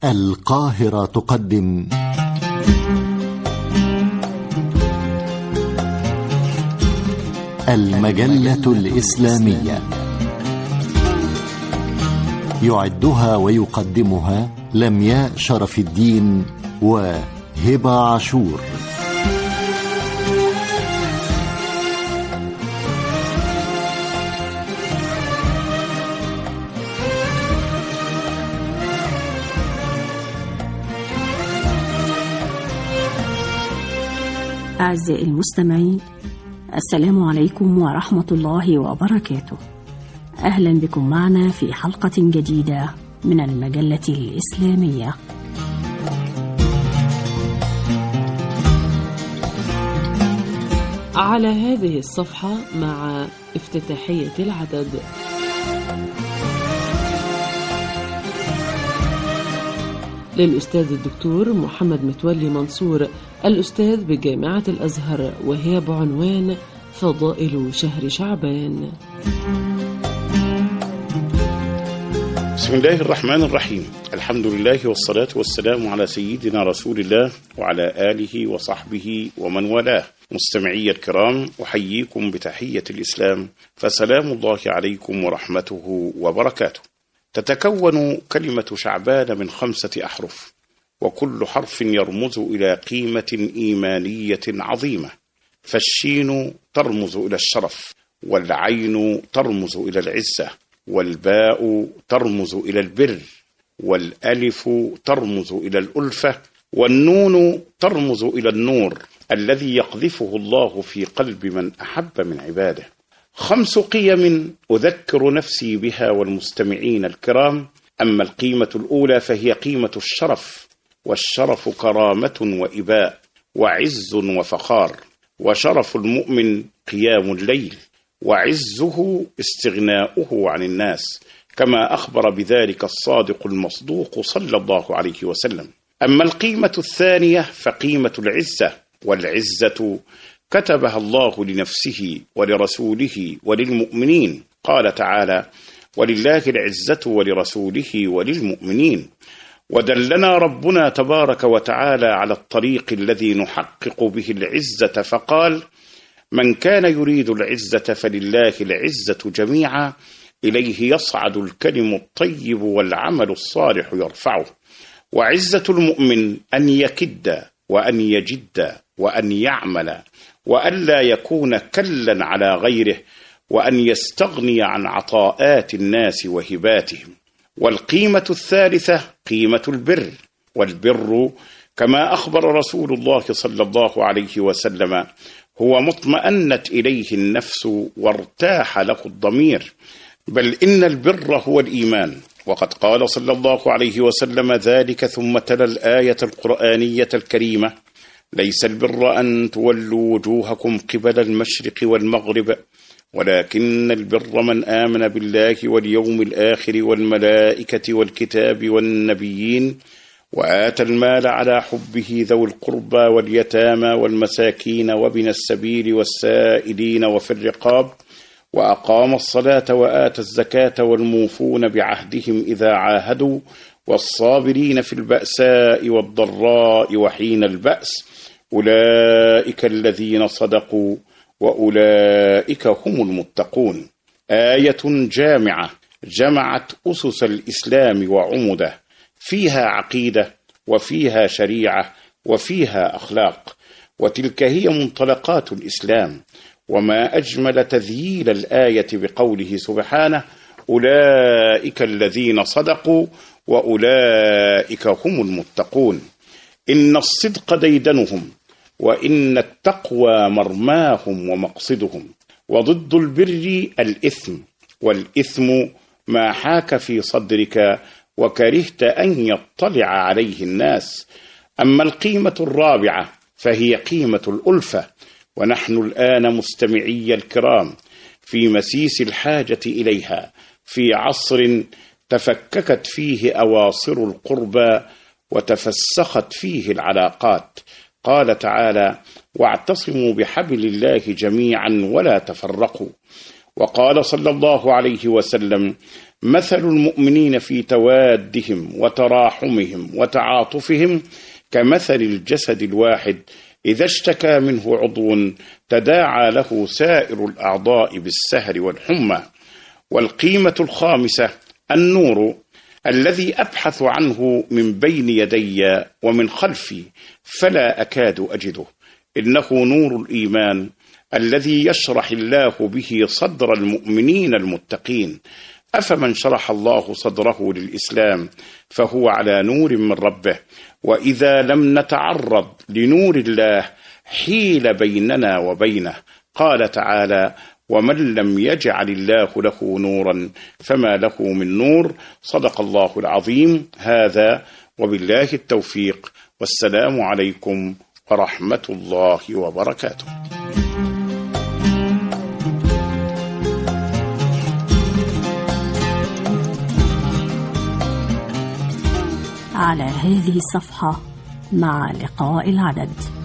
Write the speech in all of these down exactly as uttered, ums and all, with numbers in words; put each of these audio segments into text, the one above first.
القاهرة تقدم المجلة الإسلامية، يعدها ويقدمها لمياء شرف الدين وهبة عاشور. أعزائي المستمعين، السلام عليكم ورحمة الله وبركاته. أهلا بكم معنا في حلقة جديدة من المجلة الإسلامية. على هذه الصفحة مع افتتاحية العدد. للأستاذ الدكتور محمد متولي منصور، الأستاذ بجامعة الأزهر، وهي بعنوان فضائل شهر شعبان. بسم الله الرحمن الرحيم، الحمد لله والصلاة والسلام على سيدنا رسول الله وعلى آله وصحبه ومن والاه. مستمعي الكرام، أحييكم بتحية الإسلام، فسلام الله عليكم ورحمته وبركاته. تتكون كلمة شعبان من خمسة أحرف، وكل حرف يرمز إلى قيمة إيمانية عظيمة. فالشين ترمز إلى الشرف، والعين ترمز إلى العزة، والباء ترمز إلى البر، والألف ترمز إلى الألفة، والنون ترمز إلى النور الذي يقذفه الله في قلب من أحب من عباده. خمس قيم أذكر نفسي بها والمستمعين الكرام. أما القيمة الأولى فهي قيمة الشرف، والشرف كرامة وإباء وعز وفخار. وشرف المؤمن قيام الليل، وعزه استغناؤه عن الناس، كما أخبر بذلك الصادق المصدوق صلى الله عليه وسلم. أما القيمة الثانية فقيمة العزة، والعزة كتبها الله لنفسه ولرسوله وللمؤمنين. قال تعالى: ولله العزة ولرسوله وللمؤمنين. ودلنا ربنا تبارك وتعالى على الطريق الذي نحقق به العزة، فقال: من كان يريد العزة فلله العزة جميعا، إليه يصعد الكلم الطيب والعمل الصالح يرفعه. وعزة المؤمن أن يكد وأن يجد وأن يعمل، وأن لا يكون كلا على غيره، وأن يستغني عن عطاءات الناس وهباتهم. والقيمة الثالثة قيمة البر، والبر كما أخبر رسول الله صلى الله عليه وسلم هو ما اطمأنت إليه النفس وارتاح له الضمير، بل إن البر هو الإيمان. وقد قال صلى الله عليه وسلم ذلك ثم تلا الآية القرآنية الكريمة: ليس البر أن تولوا وجوهكم قبل المشرق والمغرب، ولكن البر من آمن بالله واليوم الآخر والملائكة والكتاب والنبيين، وآتى المال على حبه ذوي القربى واليتامى والمساكين وابن السبيل والسائلين وفي الرقاب، وأقام الصلاة وآتى الزكاة والموفون بعهدهم إذا عاهدوا، والصابرين في البأساء والضراء وحين البأس، أولئك الذين صدقوا وأولئك هم المتقون. آية جامعة جمعت أسس الإسلام وعمده، فيها عقيدة وفيها شريعة وفيها أخلاق، وتلك هي منطلقات الإسلام. وما أجمل تذييل الآية بقوله سبحانه: أولئك الذين صدقوا وأولئك هم المتقون. إن الصدق ديدنهم، وإن التقوى مرماهم ومقصدهم. وضد البر الإثم، والإثم ما حاك في صدرك وكرهت أن يطلع عليه الناس. أما القيمة الرابعة فهي قيمة الألفة، ونحن الآن مستمعي الكرام في مسيس الحاجة إليها، في عصر تفككت فيه أواصر القربى وتفسخت فيه العلاقات. قال تعالى: واعتصموا بحبل الله جميعا ولا تفرقوا. وقال صلى الله عليه وسلم: مثل المؤمنين في توادهم وتراحمهم وتعاطفهم كمثل الجسد الواحد إذا اشتكى منه عضو تداعى له سائر الأعضاء بالسهر والحمى. والقيمة الخامسة النور الذي أبحث عنه من بين يدي ومن خلفي فلا أكاد أجده، إنه نور الإيمان الذي يشرح الله به صدر المؤمنين المتقين. أفمن شرح الله صدره للإسلام فهو على نور من ربه، وإذا لم نتعرض لنور الله حيل بيننا وبينه. قال تعالى: ومن لم يجعل الله له نورا فما له من نور. صدق الله العظيم. هذا وبالله التوفيق، والسلام عليكم ورحمة الله وبركاته. على هذه الصفحة مع لقاء العدد.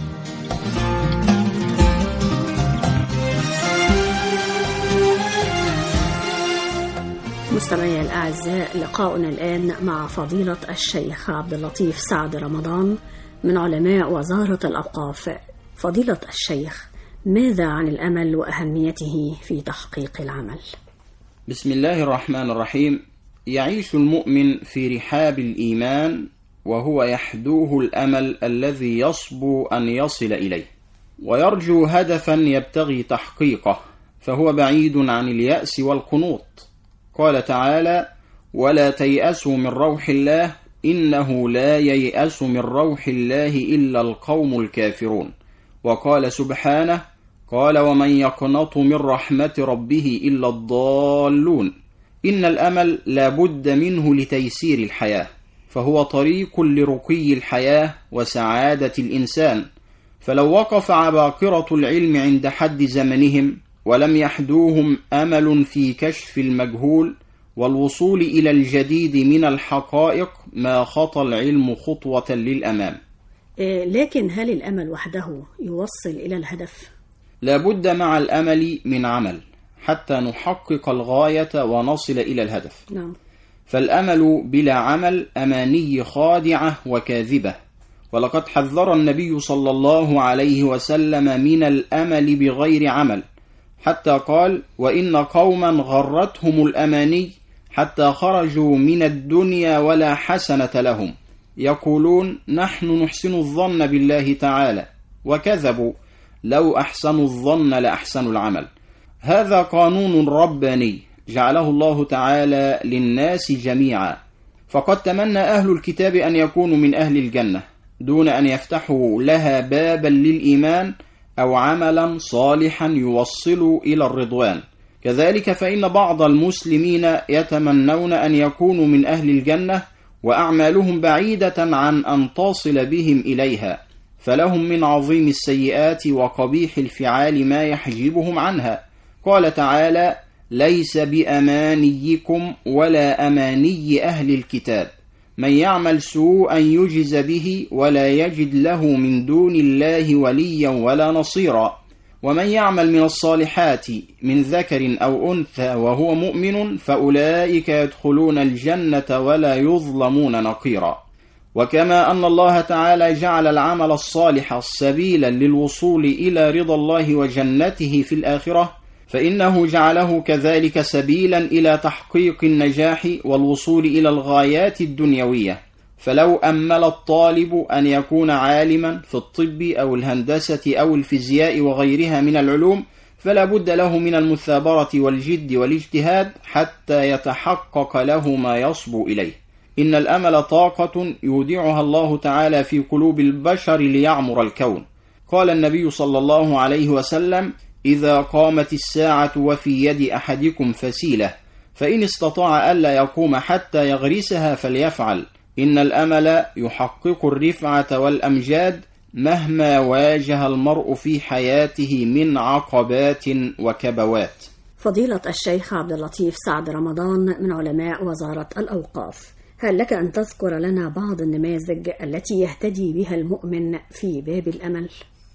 مستمعي الأعزاء، لقاؤنا الآن مع فضيلة الشيخ عبد اللطيف سعد رمضان من علماء وزارة الأوقاف. فضيلة الشيخ، ماذا عن الأمل وأهميته في تحقيق العمل؟ بسم الله الرحمن الرحيم. يعيش المؤمن في رحاب الإيمان وهو يحدوه الأمل الذي يصبو أن يصل إليه، ويرجو هدفا يبتغي تحقيقه، فهو بعيد عن اليأس والقنوط. قال تعالى: ولا تيأسوا من روح الله إنه لا ييأس من روح الله إلا القوم الكافرون. وقال سبحانه: قال ومن يقنط من رحمة ربه إلا الضالون. إن الأمل لا بد منه لتيسير الحياة، فهو طريق لرقي الحياة وسعادة الإنسان. فلو وقف عباقرة العلم عند حد زمنهم ولم يحدوهم أمل في كشف المجهول والوصول إلى الجديد من الحقائق ما خطى العلم خطوة للأمام. لكن هل الأمل وحده يوصل إلى الهدف؟ لابد مع الأمل من عمل حتى نحقق الغاية ونصل إلى الهدف. نعم. فالأمل بلا عمل أماني خادعة وكاذبة، ولقد حذر النبي صلى الله عليه وسلم من الأمل بغير عمل، حتى قال: وإن قوما غرتهم الأماني حتى خرجوا من الدنيا ولا حسنة لهم، يقولون نحن نحسن الظن بالله تعالى، وكذبوا، لو أحسنوا الظن لأحسنوا العمل. هذا قانون رباني جعله الله تعالى للناس جميعا، فقد تمنى أهل الكتاب أن يكونوا من أهل الجنة دون أن يفتحوا لها بابا للإيمان أو عملا صالحا يوصل إلى الرضوان. كذلك فإن بعض المسلمين يتمنون أن يكونوا من أهل الجنة وأعمالهم بعيدة عن أن تصل بهم إليها، فلهم من عظيم السيئات وقبيح الفعال ما يحجبهم عنها. قال تعالى: ليس بأمانيكم ولا أماني أهل الكتاب، من يعمل سوءا يجز به ولا يجد له من دون الله وليا ولا نصيرا، ومن يعمل من الصالحات من ذكر أو أنثى وهو مؤمن فأولئك يدخلون الجنة ولا يظلمون نقيرا. وكما أن الله تعالى جعل العمل الصالح سبيلا للوصول إلى رضا الله وجنته في الآخرة، فإنه جعله كذلك سبيلا إلى تحقيق النجاح والوصول إلى الغايات الدنيوية. فلو أمل الطالب أن يكون عالما في الطب أو الهندسة أو الفيزياء وغيرها من العلوم، فلا بد له من المثابرة والجد والاجتهاد حتى يتحقق له ما يصبو إليه. إن الأمل طاقة يودعها الله تعالى في قلوب البشر ليعمر الكون. قال النبي صلى الله عليه وسلم: إذا قامت الساعة وفي يد أحدكم فسيلة، فإن استطاع ألا يقوم حتى يغرسها فليفعل. إن الأمل يحقق الرفعة والأمجاد مهما واجه المرء في حياته من عقبات وكبوات. فضيلة الشيخ عبد اللطيف سعد رمضان من علماء وزارة الأوقاف، هل لك أن تذكر لنا بعض النماذج التي يهتدي بها المؤمن في باب الأمل؟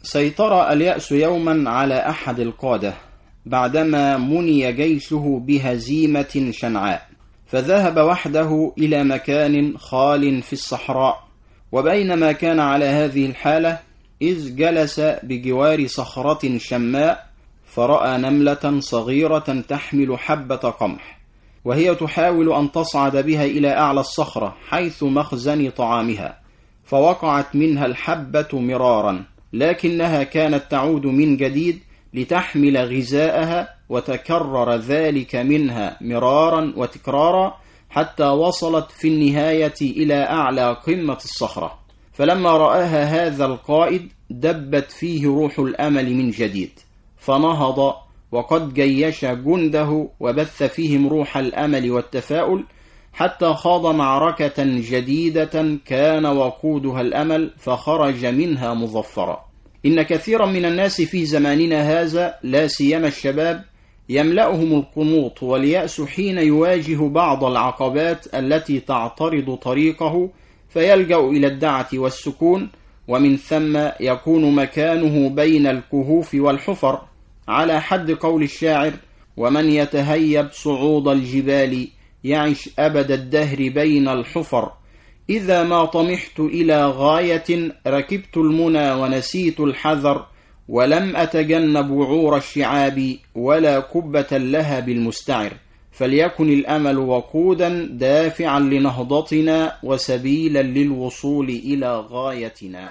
سيطر اليأس يوما على أحد القادة بعدما مني جيشه بهزيمة شنعاء، فذهب وحده إلى مكان خال في الصحراء. وبينما كان على هذه الحالة إذ جلس بجوار صخرة شماء، فرأى نملة صغيرة تحمل حبة قمح، وهي تحاول أن تصعد بها إلى أعلى الصخرة حيث مخزن طعامها، فوقعت منها الحبة مرارا، لكنها كانت تعود من جديد لتحمل غذاءها، وتكرر ذلك منها مرارا وتكرارا حتى وصلت في النهاية إلى أعلى قمة الصخرة. فلما رآها هذا القائد دبت فيه روح الأمل من جديد، فنهض وقد جيش جنده وبث فيهم روح الأمل والتفاؤل، حتى خاض معركة جديدة كان وقودها الأمل، فخرج منها مظفرا. إن كثيرا من الناس في زماننا هذا، لا سيما الشباب، يملأهم القنوط واليأس حين يواجه بعض العقبات التي تعترض طريقه، فيلجأ إلى الدعة والسكون، ومن ثم يكون مكانه بين الكهوف والحفر، على حد قول الشاعر: ومن يتهيب صعود الجبال يعش أبد الدهر بين الحفر، إذا ما طمحت إلى غاية ركبت المنى ونسيت الحذر، ولم أتجنب وعور الشعاب ولا كبة لها بالمستعر. فليكن الأمل وقودا دافعا لنهضتنا وسبيلا للوصول إلى غايتنا.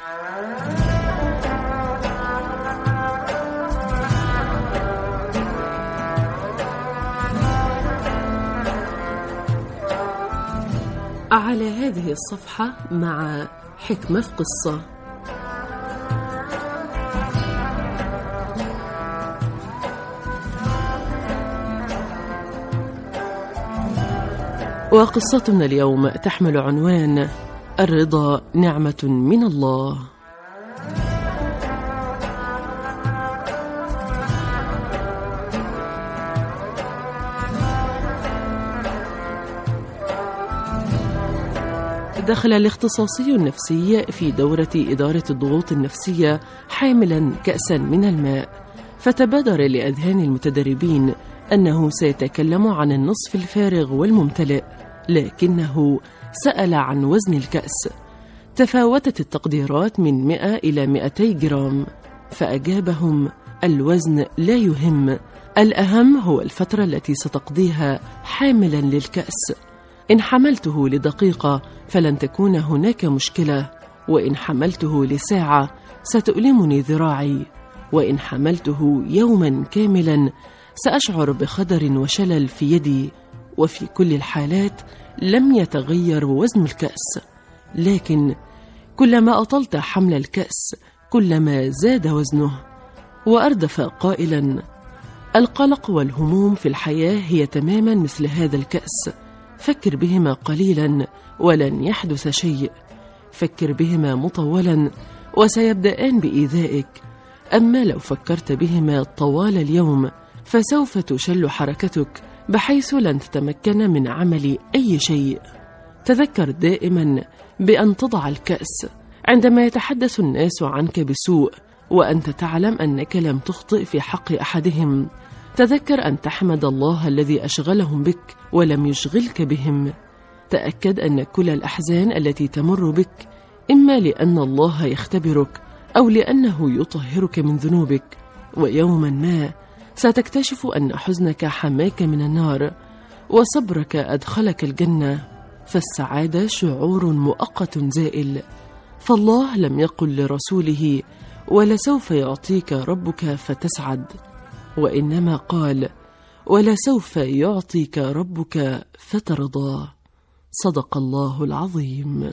على هذه الصفحة مع حكمة في قصة. وقصتنا اليوم تحمل عنوان الرضا نعمة من الله. دخل الاختصاصي النفسي في دورة إدارة الضغوط النفسية حاملا كأسا من الماء، فتبادر لأذهان المتدربين أنه سيتكلم عن النصف الفارغ والممتلئ، لكنه سأل عن وزن الكأس. تفاوتت التقديرات من مئة إلى مئتي جرام، فأجابهم: الوزن لا يهم، الأهم هو الفترة التي ستقضيها حاملا للكأس. إن حملته لدقيقة فلن تكون هناك مشكلة، وإن حملته لساعة ستؤلمني ذراعي، وإن حملته يوما كاملا سأشعر بخدر وشلل في يدي. وفي كل الحالات لم يتغير وزن الكأس، لكن كلما أطلت حمل الكأس كلما زاد وزنه. وأردف قائلا: القلق والهموم في الحياة هي تماما مثل هذا الكأس، فكر بهما قليلا ولن يحدث شيء، فكر بهما مطولا وسيبدأان بإيذائك، أما لو فكرت بهما طوال اليوم فسوف تشل حركتك بحيث لن تتمكن من عمل أي شيء. تذكر دائما بأن تضع الكأس عندما يتحدث الناس عنك بسوء وأنت تعلم أنك لم تخطئ في حق أحدهم. تذكر أن تحمد الله الذي أشغلهم بك ولم يشغلك بهم. تأكد أن كل الأحزان التي تمر بك إما لأن الله يختبرك أو لأنه يطهرك من ذنوبك، ويوما ما ستكتشف أن حزنك حماك من النار وصبرك أدخلك الجنة، فالسعادة شعور مؤقت زائل. فالله لم يقل لرسوله: ولسوف يعطيك ربك فتسعد، وإنما قال: ولسوف يعطيك ربك فترضى. صدق الله العظيم.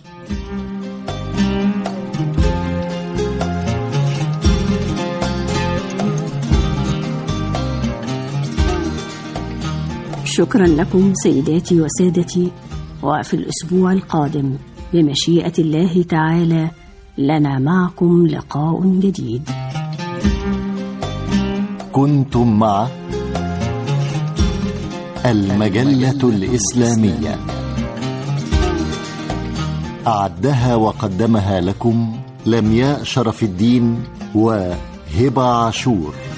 شكرا لكم سيداتي وسادتي، وفي الأسبوع القادم بمشيئة الله تعالى لنا معكم لقاء جديد. كنتم مع المجلة الإسلامية، أعدها وقدمها لكم لمياء شرف الدين وهبة عاشور.